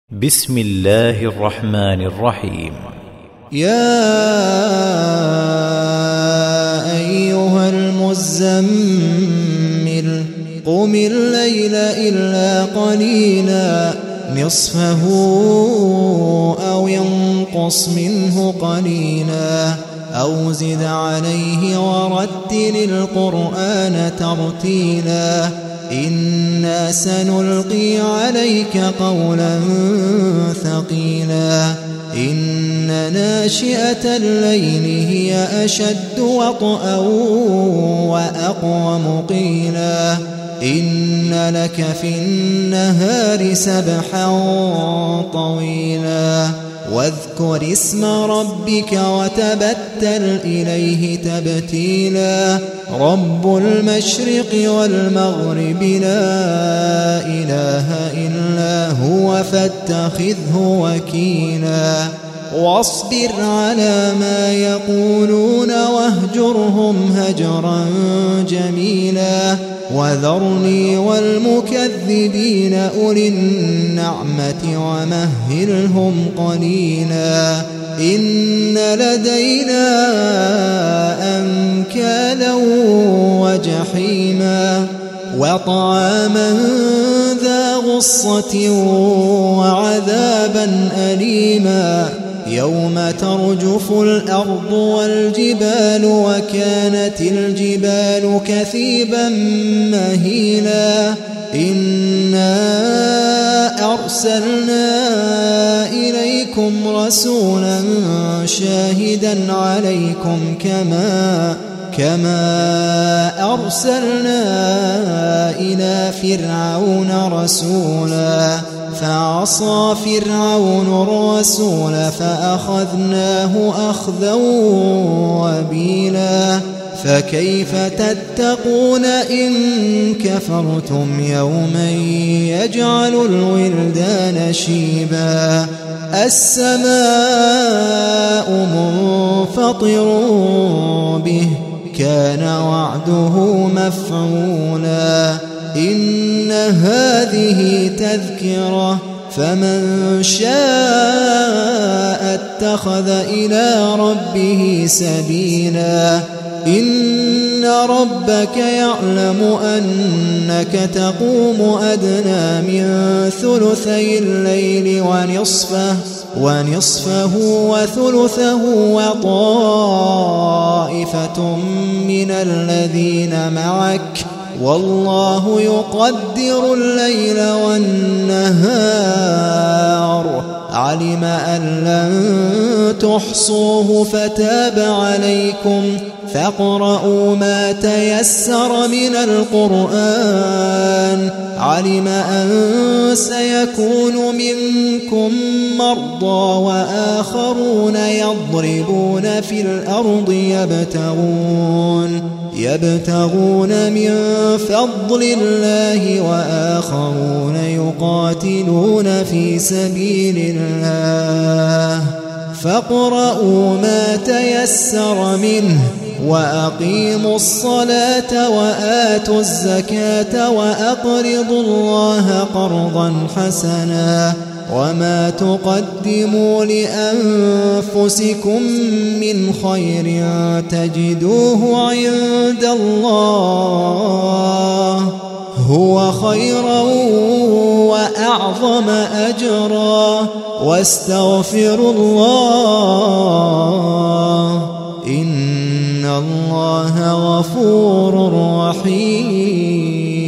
بسم الله الرحمن الرحيم. يا أيها المزمل قم الليل إلا قليلا نصفه أو ينقص منه قليلا أو زد عليه ورتل القرآن ترتيلا إنا سنلقي عليك قولا ثقيلا إن ناشئة الليل هي أشد وطئا وأقوم قيلا إن لك في النهار سبحا طويلا واذكر اسم ربك وتبتل إليه تبتيلا رب المشرق والمغرب لا إله إلا هو فاتخذه وكيلا واصبر على ما يقولون واهجرهم هجرا جميلا وذرني والمكذبين أولي النعمة ومهلهم قليلا إن لدينا أنكالا وجحيما وطعاما ذا غصة وعذابا أليما يوم ترجف الأرض والجبال وكانت الجبال كثيبا مهيلا إنا أرسلنا إليكم رسولا شاهدا عليكم كما أرسلنا إلى فرعون رسولا فعصى فرعون الرسول فأخذناه أخذا وبيلا فكيف تتقون إن كفرتم يوما يجعل الولدان شيبا السماء منفطر به كان وعده مفعولا إن هذه تذكرة فمن شاء اتخذ إلى ربه سبيلا إن ربك يعلم أنك تقوم أدنى من ثلثي الليل ونصفه وثلثه وطائفة من الذين معك والله يقدر الليل والنهار علم أن لن تحصوه فتاب عليكم فاقرؤوا ما تيسر من القرآن علم أن سيكون منكم مرضى وآخرون يضربون في الأرض يبتغون من فضل الله وآخرون يقاتلون في سبيل الله فاقرؤوا ما تيسر منه وأقيموا الصلاة وآتوا الزكاة وأقرضوا الله قرضا حسنا وما تقدموا لأنفسكم من خير تجدوه عند الله هو خيرا وأعظم أجرا واستغفروا الله إن الله غفور رحيم.